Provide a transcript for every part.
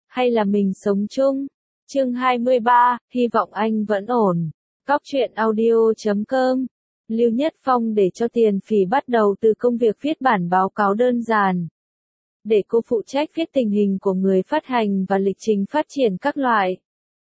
hay là mình sống chung? Chương 23, hy vọng anh vẫn ổn. Cóc truyện audio.com. Lưu Nhất Phong để cho Tiền Phỉ bắt đầu từ công việc viết bản báo cáo đơn giản. Để cô phụ trách viết tình hình của người phát hành và lịch trình phát triển các loại.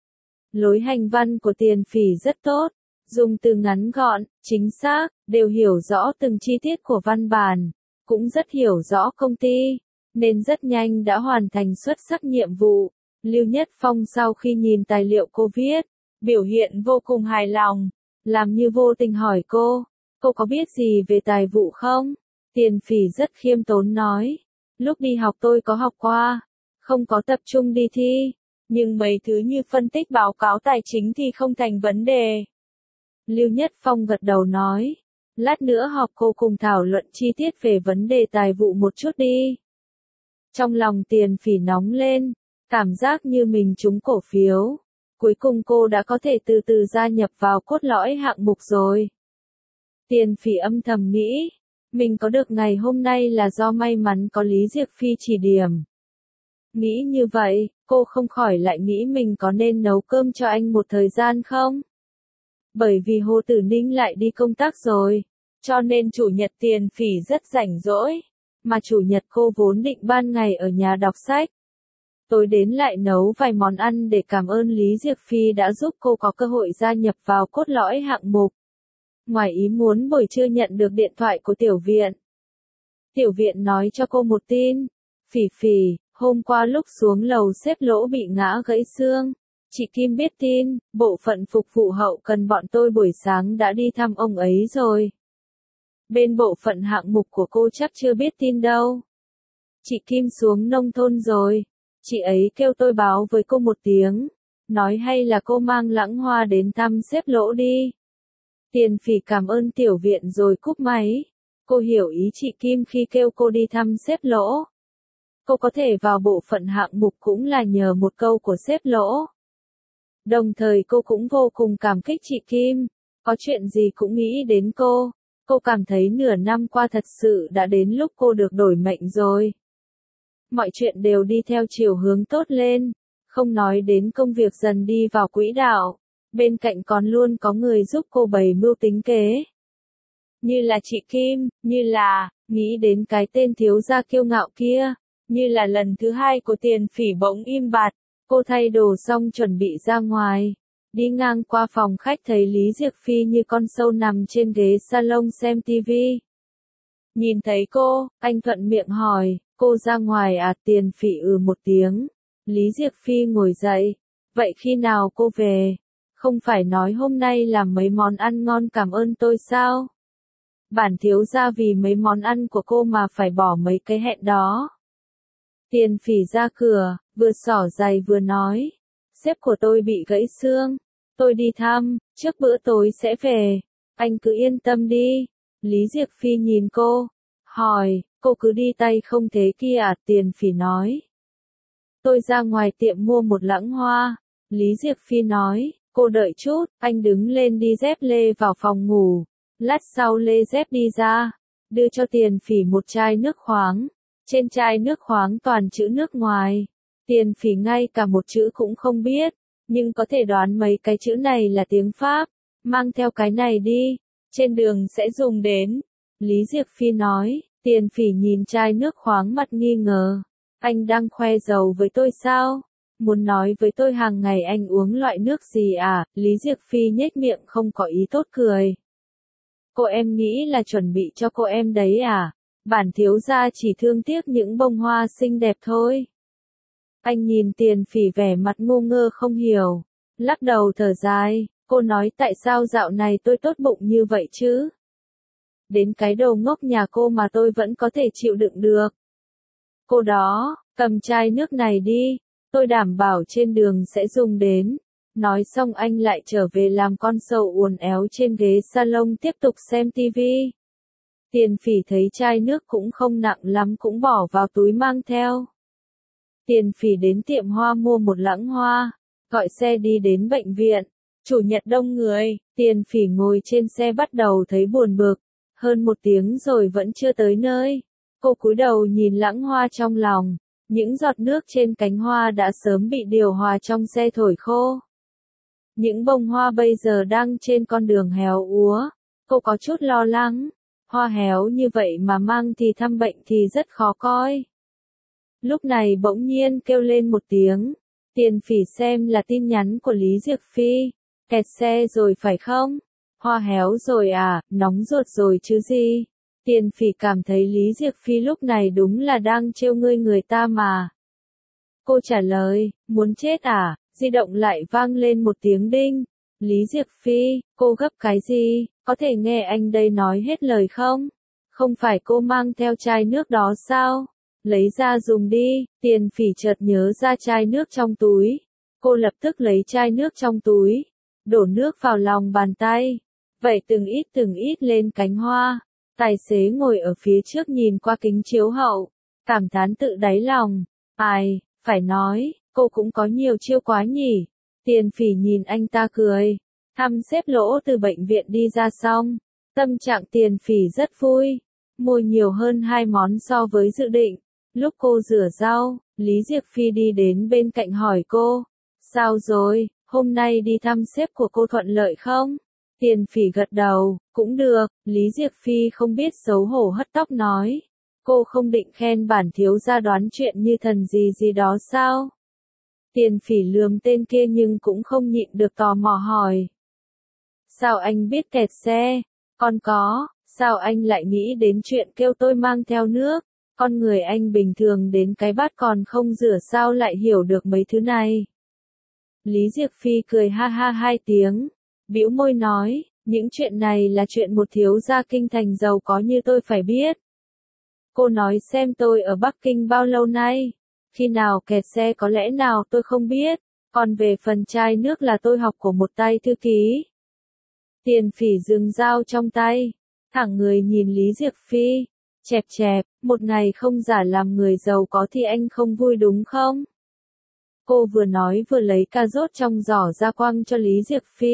Lối hành văn của Tiền Phỉ rất tốt, dùng từ ngắn gọn, chính xác, đều hiểu rõ từng chi tiết của văn bản, cũng rất hiểu rõ công ty, nên rất nhanh đã hoàn thành xuất sắc nhiệm vụ. Lưu Nhất Phong sau khi nhìn tài liệu cô viết, biểu hiện vô cùng hài lòng, làm như vô tình hỏi cô có biết gì về tài vụ không? Tiền Phỉ rất khiêm tốn nói, lúc đi học tôi có học qua, không có tập trung đi thi, nhưng mấy thứ như phân tích báo cáo tài chính thì không thành vấn đề. Lưu Nhất Phong gật đầu nói, lát nữa họp cô cùng thảo luận chi tiết về vấn đề tài vụ một chút đi. Trong lòng Tiền Phỉ nóng lên, cảm giác như mình trúng cổ phiếu. Cuối cùng cô đã có thể từ từ gia nhập vào cốt lõi hạng mục rồi. Tiền Phỉ âm thầm nghĩ, mình có được ngày hôm nay là do may mắn có Lý Diệc Phi chỉ điểm. Nghĩ như vậy, cô không khỏi lại nghĩ mình có nên nấu cơm cho anh một thời gian không? Bởi vì Hồ Tử Ninh lại đi công tác rồi, cho nên chủ nhật Tiền Phỉ rất rảnh rỗi, mà chủ nhật cô vốn định ban ngày ở nhà đọc sách. Tối đến lại nấu vài món ăn để cảm ơn Lý Diệc Phi đã giúp cô có cơ hội gia nhập vào cốt lõi hạng mục. Ngoài ý muốn buổi trưa nhận được điện thoại của Tiểu Viện. Tiểu Viện nói cho cô một tin. Phỉ Phỉ, hôm qua lúc xuống lầu xếp lỗ bị ngã gãy xương. Chị Kim biết tin, bộ phận phục vụ hậu cần bọn tôi buổi sáng đã đi thăm ông ấy rồi. Bên bộ phận hạng mục của cô chắc chưa biết tin đâu. Chị Kim xuống nông thôn rồi. Chị ấy kêu tôi báo với cô một tiếng, nói hay là cô mang Lãng Hoa đến thăm xếp lỗ đi. Tiền Phỉ cảm ơn Tiểu Viện rồi cúp máy. Cô hiểu ý chị Kim khi kêu cô đi thăm xếp lỗ. Cô có thể vào bộ phận hạng mục cũng là nhờ một câu của xếp lỗ. Đồng thời cô cũng vô cùng cảm kích chị Kim, có chuyện gì cũng nghĩ đến cô. Cô cảm thấy nửa năm qua thật sự đã đến lúc cô được đổi mệnh rồi. Mọi chuyện đều đi theo chiều hướng tốt lên, không nói đến công việc dần đi vào quỹ đạo, bên cạnh còn luôn có người giúp cô bày mưu tính kế. Như là chị Kim, như là, nghĩ đến cái tên thiếu gia kiêu ngạo kia, như là lần thứ hai của Tiền Phỉ bỗng im bặt, cô thay đồ xong chuẩn bị ra ngoài, đi ngang qua phòng khách thấy Lý Diệc Phi như con sâu nằm trên ghế salon xem tivi. Nhìn thấy cô, anh thuận miệng hỏi, cô ra ngoài à? Tiền Phỉ một tiếng. Lý Diệc Phi ngồi dậy, vậy khi nào cô về? Không phải nói hôm nay làm mấy món ăn ngon cảm ơn tôi sao? Bản thiếu gia vì mấy món ăn của cô mà phải bỏ mấy cái hẹn đó. Tiền Phỉ ra cửa, vừa xỏ giày vừa nói, sếp của tôi bị gãy xương, tôi đi thăm, trước bữa tối sẽ về, anh cứ yên tâm đi. Lý Diệc Phi nhìn cô, hỏi, cô cứ đi tay không thế kia à? Tiền Phỉ nói, tôi ra ngoài tiệm mua một Lãng Hoa. Lý Diệc Phi nói, cô đợi chút, anh đứng lên đi dép lê vào phòng ngủ, lát sau lê dép đi ra, đưa cho Tiền Phỉ một chai nước khoáng, trên chai nước khoáng toàn chữ nước ngoài. Tiền Phỉ ngay cả một chữ cũng không biết, nhưng có thể đoán mấy cái chữ này là tiếng Pháp, mang theo cái này đi, trên đường sẽ dùng đến. Lý Diệc Phi nói. Tiền Phỉ nhìn chai nước khoáng mặt nghi ngờ. Anh đang khoe giàu với tôi sao? Muốn nói với tôi hàng ngày anh uống loại nước gì à? Lý Diệc Phi nhếch miệng không có ý tốt cười. Cô em nghĩ là chuẩn bị cho cô em đấy à? Bản thiếu gia chỉ thương tiếc những bông hoa xinh đẹp thôi. Anh nhìn Tiền Phỉ vẻ mặt ngu ngơ không hiểu. Lắc đầu thở dài, cô nói tại sao dạo này tôi tốt bụng như vậy chứ? Đến cái đầu ngốc nhà cô mà tôi vẫn có thể chịu đựng được. Cô đó, cầm chai nước này đi, tôi đảm bảo trên đường sẽ dùng đến. Nói xong anh lại trở về làm con sâu uốn éo trên ghế salon tiếp tục xem tivi. Tiền Phỉ thấy chai nước cũng không nặng lắm cũng bỏ vào túi mang theo. Tiền Phỉ đến tiệm hoa mua một Lãng Hoa, gọi xe đi đến bệnh viện. Chủ nhật đông người, Tiền Phỉ ngồi trên xe bắt đầu thấy buồn bực. Hơn 1 tiếng rồi vẫn chưa tới nơi. Cô cúi đầu nhìn Lãng Hoa trong lòng. Những giọt nước trên cánh hoa đã sớm bị điều hòa trong xe thổi khô. Những bông hoa bây giờ đang trên con đường héo úa. Cô có chút lo lắng. Hoa héo như vậy mà mang thì thăm bệnh thì rất khó coi. Lúc này bỗng nhiên kêu lên một tiếng. Tiền Phỉ xem là tin nhắn của Lý Diệc Phi. Kẹt xe rồi phải không? Hoa héo rồi à, nóng ruột rồi chứ gì? Tiền Phỉ cảm thấy Lý Diệc Phi lúc này đúng là đang trêu ngươi người ta mà. Cô trả lời, muốn chết à? Di động lại vang lên một tiếng đinh. Lý Diệc Phi, cô gấp cái gì? Có thể nghe anh đây nói hết lời không? Không phải cô mang theo chai nước đó sao? Lấy ra dùng đi. Tiền Phỉ chợt nhớ ra chai nước trong túi. Cô lập tức lấy chai nước trong túi, đổ nước vào lòng bàn tay. Vậy từng ít lên cánh hoa. Tài xế ngồi ở phía trước nhìn qua kính chiếu hậu, cảm thán tự đáy lòng. Ai, phải nói, cô cũng có nhiều chiêu quá nhỉ. Tiền Phỉ nhìn anh ta cười. Thăm xếp lỗ từ bệnh viện đi ra xong, tâm trạng Tiền Phỉ rất vui. Mua nhiều hơn 2 món so với dự định. Lúc cô rửa rau, Lý Diệc Phi đi đến bên cạnh hỏi cô. Sao rồi, hôm nay đi thăm sếp của cô thuận lợi không? Tiền Phỉ gật đầu, cũng được. Lý Diệc Phi không biết xấu hổ hất tóc nói. Cô không định khen bản thiếu gia đoán chuyện như thần gì gì đó sao? Tiền Phỉ lườm tên kia nhưng cũng không nhịn được tò mò hỏi. Sao anh biết kẹt xe? Còn có, sao anh lại nghĩ đến chuyện kêu tôi mang theo nước? Con người anh bình thường đến cái bát còn không rửa sao lại hiểu được mấy thứ này? Lý Diệc Phi cười ha ha 2 tiếng, bĩu môi nói, những chuyện này là chuyện một thiếu gia kinh thành giàu có như tôi phải biết. Cô nói xem tôi ở Bắc Kinh bao lâu nay, khi nào kẹt xe có lẽ nào tôi không biết, còn về phần chai nước là tôi học của một tay thư ký. Tiền Phỉ dừng dao trong tay, thẳng người nhìn Lý Diệc Phi, chẹp chẹp, một ngày không giả làm người giàu có thì anh không vui đúng không? Cô vừa nói vừa lấy cà rốt trong giỏ ra quăng cho Lý Diệc Phi.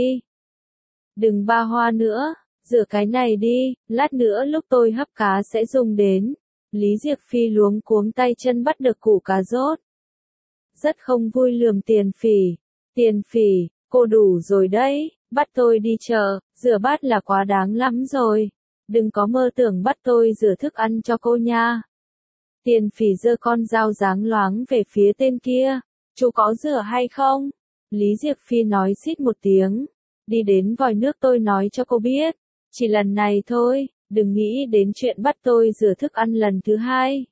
Đừng ba hoa nữa, rửa cái này đi, lát nữa lúc tôi hấp cá sẽ dùng đến. Lý Diệc Phi luống cuống tay chân bắt được củ cà rốt. Rất không vui lườm Tiền Phỉ. Tiền Phỉ, cô đủ rồi đấy, bắt tôi đi chợ, rửa bát là quá đáng lắm rồi. Đừng có mơ tưởng bắt tôi rửa thức ăn cho cô nha. Tiền Phỉ giơ con dao dáng loáng về phía tên kia. Chú có rửa hay không? Lý Diệc Phi nói xít một tiếng. Đi đến vòi nước tôi nói cho cô biết. Chỉ lần này thôi, đừng nghĩ đến chuyện bắt tôi rửa thức ăn lần thứ 2.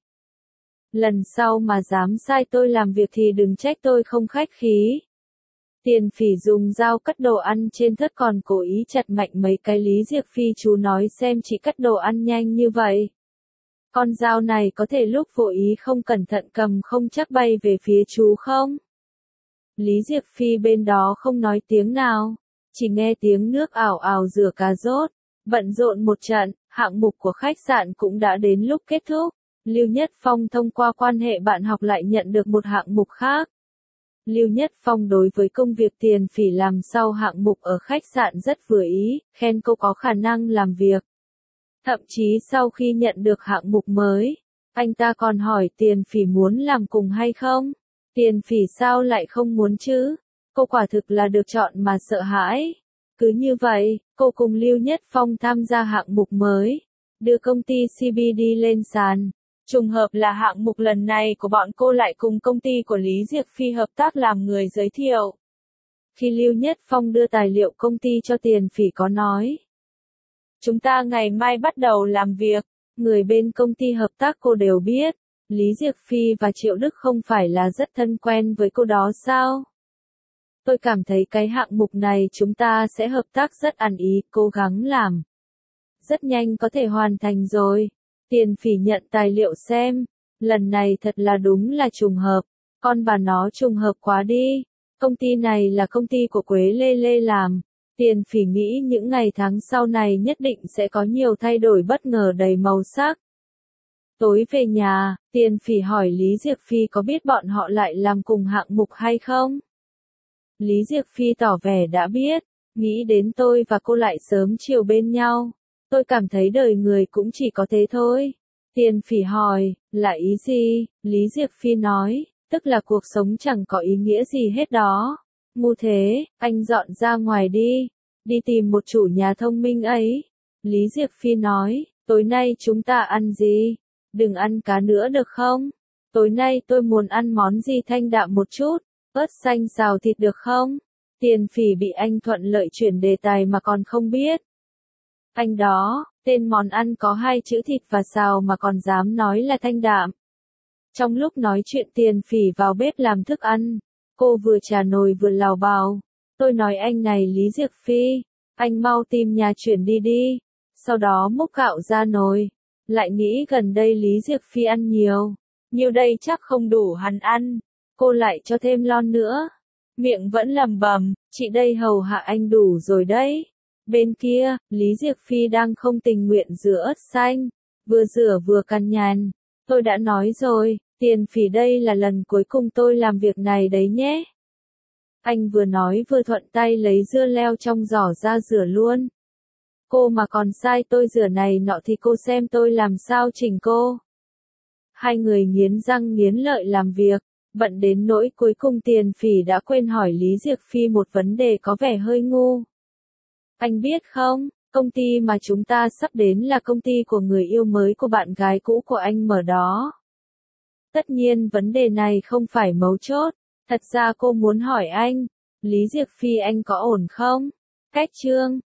Lần sau mà dám sai tôi làm việc thì đừng trách tôi không khách khí. Tiền Phỉ dùng dao cắt đồ ăn trên thớt còn cố ý chặt mạnh mấy cái. Lý Diệc Phi chú nói xem chị cắt đồ ăn nhanh như vậy. Con dao này có thể lúc vô ý không cẩn thận cầm không chắc bay về phía chú không? Lý Diệc Phi bên đó không nói tiếng nào, chỉ nghe tiếng nước ào ào rửa cà rốt. Bận rộn một trận, hạng mục của khách sạn cũng đã đến lúc kết thúc. Lưu Nhất Phong thông qua quan hệ bạn học lại nhận được một hạng mục khác. Lưu Nhất Phong đối với công việc Tiền Phỉ làm sau hạng mục ở khách sạn rất vừa ý, khen cô có khả năng làm việc. Thậm chí sau khi nhận được hạng mục mới, anh ta còn hỏi Tiền Phỉ muốn làm cùng hay không? Tiền Phỉ sao lại không muốn chứ? Cô quả thực là được chọn mà sợ hãi. Cứ như vậy, cô cùng Lưu Nhất Phong tham gia hạng mục mới, đưa công ty CBD lên sàn. Trùng hợp là hạng mục lần này của bọn cô lại cùng công ty của Lý Diệc Phi hợp tác làm người giới thiệu. Khi Lưu Nhất Phong đưa tài liệu công ty cho Tiền Phỉ có nói. Chúng ta ngày mai bắt đầu làm việc, người bên công ty hợp tác cô đều biết. Lý Diệc Phi và Triệu Đức không phải là rất thân quen với cô đó sao? Tôi cảm thấy cái hạng mục này chúng ta sẽ hợp tác rất ăn ý, cố gắng làm. Rất nhanh có thể hoàn thành rồi. Tiền Phỉ nhận tài liệu xem. Lần này thật là đúng là trùng hợp. Con bà nó trùng hợp quá đi. Công ty này là công ty của Quế Lê Lê làm. Tiền Phỉ nghĩ những ngày tháng sau này nhất định sẽ có nhiều thay đổi bất ngờ đầy màu sắc. Tối về nhà, Tiền Phỉ hỏi Lý Diệc Phi có biết bọn họ lại làm cùng hạng mục hay không? Lý Diệc Phi tỏ vẻ đã biết, nghĩ đến tôi và cô lại sớm chiều bên nhau. Tôi cảm thấy đời người cũng chỉ có thế thôi. Tiền Phỉ hỏi, là ý gì? Lý Diệc Phi nói, tức là cuộc sống chẳng có ý nghĩa gì hết đó. Ngu thế, anh dọn ra ngoài đi tìm một chủ nhà thông minh ấy. Lý Diệc Phi nói, tối nay chúng ta ăn gì? Đừng ăn cá nữa được không? Tối nay tôi muốn ăn món gì thanh đạm một chút, ớt xanh xào thịt được không? Tiền Phỉ bị anh thuận lợi chuyển đề tài mà còn không biết. Anh đó, tên món ăn có 2 chữ thịt và xào mà còn dám nói là thanh đạm. Trong lúc nói chuyện Tiền Phỉ vào bếp làm thức ăn. Cô vừa trà nồi vừa lào bào. Tôi nói anh này Lý Diệc Phi, anh mau tìm nhà chuyển đi. Sau đó múc gạo ra nồi. Lại nghĩ gần đây Lý Diệc Phi ăn nhiều đây chắc không đủ hắn ăn. Cô lại cho thêm lon nữa. Miệng vẫn lẩm bẩm, chị đây hầu hạ anh đủ rồi đấy. Bên kia, Lý Diệc Phi đang không tình nguyện rửa ớt xanh, vừa rửa vừa cằn nhằn. Tôi đã nói rồi, Tiền Phỉ đây là lần cuối cùng tôi làm việc này đấy nhé. Anh vừa nói vừa thuận tay lấy dưa leo trong giỏ ra rửa luôn. Cô mà còn sai tôi rửa này nọ thì cô xem tôi làm sao chỉnh cô. Hai người nghiến răng nghiến lợi làm việc, bận đến nỗi cuối cùng Tiền Phỉ đã quên hỏi Lý Diệc Phi một vấn đề có vẻ hơi ngu. Anh biết không, công ty mà chúng ta sắp đến là công ty của người yêu mới của bạn gái cũ của anh mở đó. Tất nhiên vấn đề này không phải mấu chốt, thật ra cô muốn hỏi anh, Lý Diệc Phi anh có ổn không? Cách chương